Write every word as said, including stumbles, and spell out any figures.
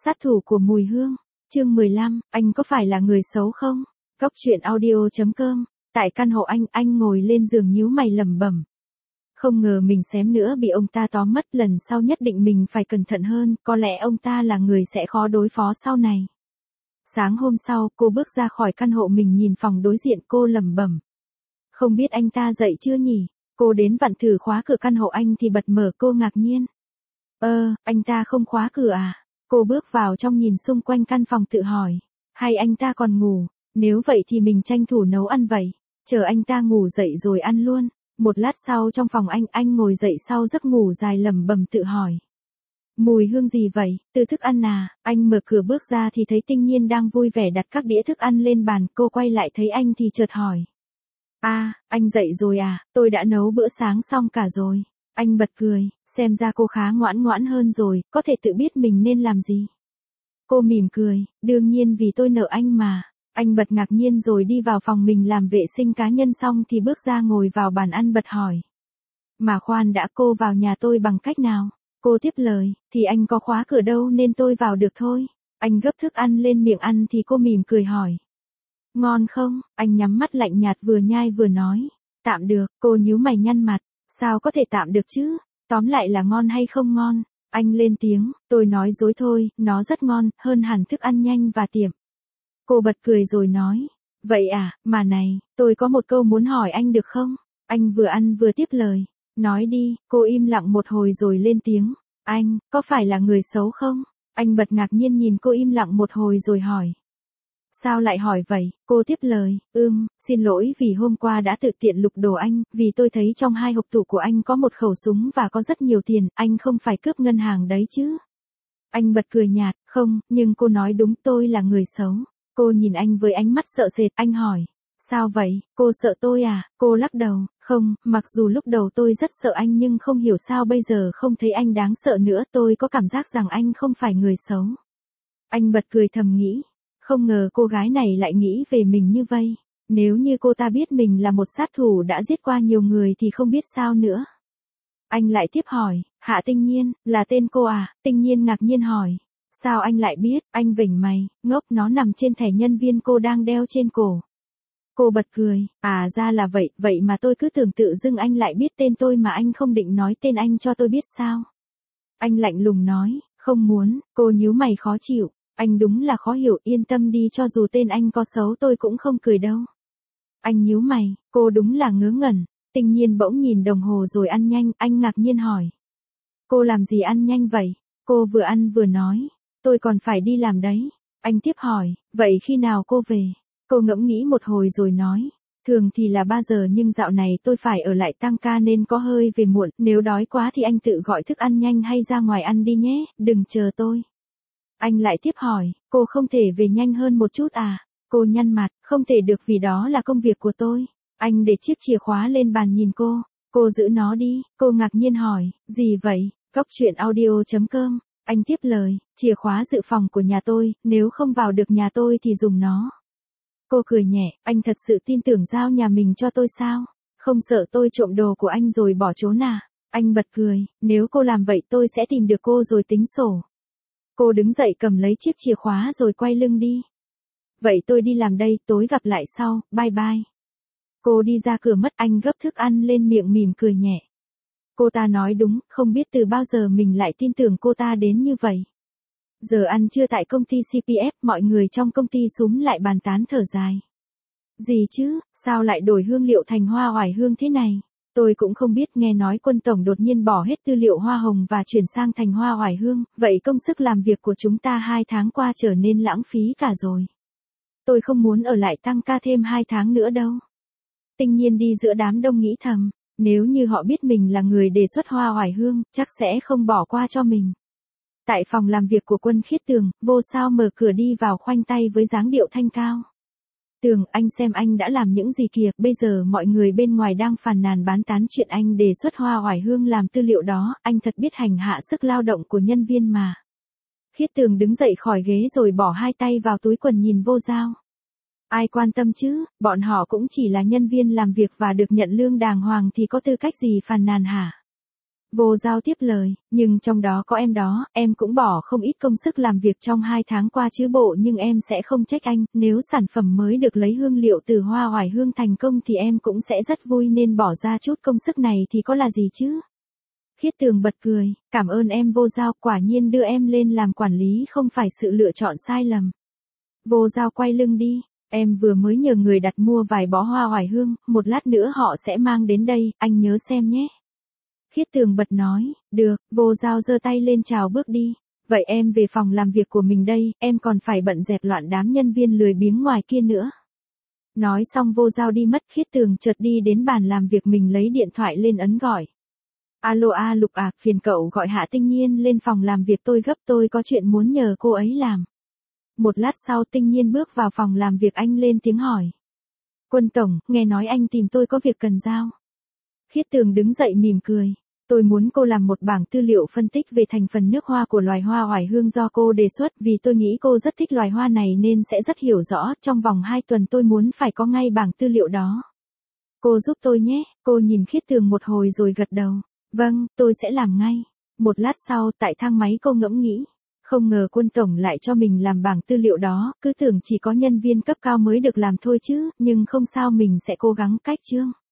Sát thủ của mùi hương, chương mười lăm, anh có phải là người xấu không? Cóc truyện audio chấm com, tại căn hộ anh, anh ngồi lên giường nhíu mày lẩm bẩm. Không ngờ mình xém nữa bị ông ta tóm mất, lần sau nhất định mình phải cẩn thận hơn, có lẽ ông ta là người sẽ khó đối phó sau này. Sáng hôm sau, cô bước ra khỏi căn hộ mình nhìn phòng đối diện, cô lẩm bẩm. Không biết anh ta dậy chưa nhỉ? Cô đến vặn thử khóa cửa căn hộ anh thì bật mở, cô ngạc nhiên. Ơ, anh ta không khóa cửa à? Cô bước vào trong nhìn xung quanh căn phòng tự hỏi. Hay anh ta còn ngủ? Nếu vậy thì mình tranh thủ nấu ăn vậy. Chờ anh ta ngủ dậy rồi ăn luôn. Một lát sau trong phòng anh, anh ngồi dậy sau giấc ngủ dài lẩm bẩm tự hỏi. Mùi hương gì vậy? Từ thức ăn à? Anh mở cửa bước ra thì thấy Tinh Nhiên đang vui vẻ đặt các đĩa thức ăn lên bàn. Cô quay lại thấy anh thì chợt hỏi. À, anh dậy rồi à? Tôi đã nấu bữa sáng xong cả rồi. Anh bật cười, xem ra cô khá ngoãn ngoãn hơn rồi, có thể tự biết mình nên làm gì. Cô mỉm cười, đương nhiên vì tôi nợ anh mà. Anh bật ngạc nhiên rồi đi vào phòng mình làm vệ sinh cá nhân xong thì bước ra ngồi vào bàn ăn bật hỏi. Mà khoan đã, cô vào nhà tôi bằng cách nào? Cô tiếp lời, thì anh có khóa cửa đâu nên tôi vào được thôi. Anh gấp thức ăn lên miệng ăn thì cô mỉm cười hỏi. Ngon không? Anh nhắm mắt lạnh nhạt vừa nhai vừa nói. Tạm được, cô nhíu mày nhăn mặt. Sao có thể tạm được chứ? Tóm lại là ngon hay không ngon? Anh lên tiếng, tôi nói dối thôi, nó rất ngon, hơn hẳn thức ăn nhanh và tiệm. Cô bật cười rồi nói, vậy à, mà này, tôi có một câu muốn hỏi anh được không? Anh vừa ăn vừa tiếp lời, nói đi. Cô im lặng một hồi rồi lên tiếng, anh, có phải là người xấu không? Anh bật ngạc nhiên nhìn cô im lặng một hồi rồi hỏi. Sao lại hỏi vậy? Cô tiếp lời, ưm, xin lỗi vì hôm qua đã tự tiện lục đồ anh, vì tôi thấy trong hai hộp tủ của anh có một khẩu súng và có rất nhiều tiền, anh không phải cướp ngân hàng đấy chứ? Anh bật cười nhạt, không, nhưng cô nói đúng, tôi là người xấu. Cô nhìn anh với ánh mắt sợ sệt, anh hỏi, sao vậy, cô sợ tôi à? Cô lắc đầu, không, mặc dù lúc đầu tôi rất sợ anh nhưng không hiểu sao bây giờ không thấy anh đáng sợ nữa, tôi có cảm giác rằng anh không phải người xấu. Anh bật cười thầm nghĩ. Không ngờ cô gái này lại nghĩ về mình như vậy. Nếu như cô ta biết mình là một sát thủ đã giết qua nhiều người thì không biết sao nữa. Anh lại tiếp hỏi, Hạ Tinh Nhiên, là tên cô à? Tinh Nhiên ngạc nhiên hỏi. Sao anh lại biết? Anh vểnh mày, ngốc, nó nằm trên thẻ nhân viên cô đang đeo trên cổ. Cô bật cười, à ra là vậy, vậy mà tôi cứ tưởng tự dưng anh lại biết tên tôi mà anh không định nói tên anh cho tôi biết sao? Anh lạnh lùng nói, không muốn. Cô nhíu mày khó chịu. Anh đúng là khó hiểu, yên tâm đi, cho dù tên anh có xấu tôi cũng không cười đâu. Anh nhíu mày, cô đúng là ngớ ngẩn. Tinh Nhiên bỗng nhìn đồng hồ rồi ăn nhanh, anh ngạc nhiên hỏi. Cô làm gì ăn nhanh vậy? Cô vừa ăn vừa nói, tôi còn phải đi làm đấy. Anh tiếp hỏi, vậy khi nào cô về? Cô ngẫm nghĩ một hồi rồi nói, thường thì là ba giờ nhưng dạo này tôi phải ở lại tăng ca nên có hơi về muộn, nếu đói quá thì anh tự gọi thức ăn nhanh hay ra ngoài ăn đi nhé, đừng chờ tôi. Anh lại tiếp hỏi, cô không thể về nhanh hơn một chút à? Cô nhăn mặt, không thể được vì đó là công việc của tôi. Anh để chiếc chìa khóa lên bàn nhìn cô, cô giữ nó đi. Cô ngạc nhiên hỏi, gì vậy? Cóc truyện audio chấm com. Anh tiếp lời, chìa khóa dự phòng của nhà tôi, nếu không vào được nhà tôi thì dùng nó. Cô cười nhẹ, anh thật sự tin tưởng giao nhà mình cho tôi sao? Không sợ tôi trộm đồ của anh rồi bỏ trốn à? Anh bật cười, nếu cô làm vậy tôi sẽ tìm được cô rồi tính sổ. Cô đứng dậy cầm lấy chiếc chìa khóa rồi quay lưng đi. Vậy tôi đi làm đây, tối gặp lại sau, bye bye. Cô đi ra cửa mất, anh gấp thức ăn lên miệng mỉm cười nhẹ. Cô ta nói đúng, không biết từ bao giờ mình lại tin tưởng cô ta đến như vậy. Giờ ăn trưa tại công ty xê pê ép, mọi người trong công ty xúm lại bàn tán thở dài. Gì chứ, sao lại đổi hương liệu thành hoa oải hương thế này? Tôi cũng không biết, nghe nói Quân Tổng đột nhiên bỏ hết tư liệu hoa hồng và chuyển sang thành hoa oải hương, vậy công sức làm việc của chúng ta hai tháng qua trở nên lãng phí cả rồi. Tôi không muốn ở lại tăng ca thêm hai tháng nữa đâu. Tinh Nhiên đi giữa đám đông nghĩ thầm, nếu như họ biết mình là người đề xuất hoa oải hương, chắc sẽ không bỏ qua cho mình. Tại phòng làm việc của Quân Khiết Tường, Vô Sao mở cửa đi vào khoanh tay với dáng điệu thanh cao. Tường, anh xem anh đã làm những gì kìa, bây giờ mọi người bên ngoài đang phàn nàn bán tán chuyện anh đề xuất hoa oải hương làm tư liệu đó, anh thật biết hành hạ sức lao động của nhân viên mà. Khiết Tường đứng dậy khỏi ghế rồi bỏ hai tay vào túi quần nhìn Vô Giao. Ai quan tâm chứ, bọn họ cũng chỉ là nhân viên làm việc và được nhận lương đàng hoàng thì có tư cách gì phàn nàn hả? Vô Giao tiếp lời, nhưng trong đó có em đó, em cũng bỏ không ít công sức làm việc trong hai tháng qua chứ bộ, nhưng em sẽ không trách anh, nếu sản phẩm mới được lấy hương liệu từ hoa oải hương thành công thì em cũng sẽ rất vui, nên bỏ ra chút công sức này thì có là gì chứ. Khiết Tường bật cười, cảm ơn em Vô Giao, quả nhiên đưa em lên làm quản lý không phải sự lựa chọn sai lầm. Vô Giao quay lưng đi, em vừa mới nhờ người đặt mua vài bó hoa oải hương, một lát nữa họ sẽ mang đến đây, anh nhớ xem nhé. Khiết Tường bật nói, được. Vô Giao giơ tay lên chào bước đi. Vậy em về phòng làm việc của mình đây, em còn phải bận dẹp loạn đám nhân viên lười biếng ngoài kia nữa. Nói xong Vô Giao đi mất. Khiết Tường chợt đi đến bàn làm việc mình lấy điện thoại lên ấn gọi. Alo a Lục à, phiền cậu gọi Hạ Tinh Nhiên lên phòng làm việc tôi gấp, tôi có chuyện muốn nhờ cô ấy làm. Một lát sau Tinh Nhiên bước vào phòng làm việc, anh lên tiếng hỏi. Quân tổng, nghe nói anh tìm tôi có việc cần giao. Khiết Tường đứng dậy mỉm cười. Tôi muốn cô làm một bảng tư liệu phân tích về thành phần nước hoa của loài hoa oải hương do cô đề xuất, vì tôi nghĩ cô rất thích loài hoa này nên sẽ rất hiểu rõ, trong vòng hai tuần tôi muốn phải có ngay bảng tư liệu đó. Cô giúp tôi nhé. Cô nhìn Khiết Tường một hồi rồi gật đầu. Vâng, tôi sẽ làm ngay. Một lát sau tại thang máy cô ngẫm nghĩ. Không ngờ Quân tổng lại cho mình làm bảng tư liệu đó, cứ tưởng chỉ có nhân viên cấp cao mới được làm thôi chứ, nhưng không sao, mình sẽ cố gắng cách chương.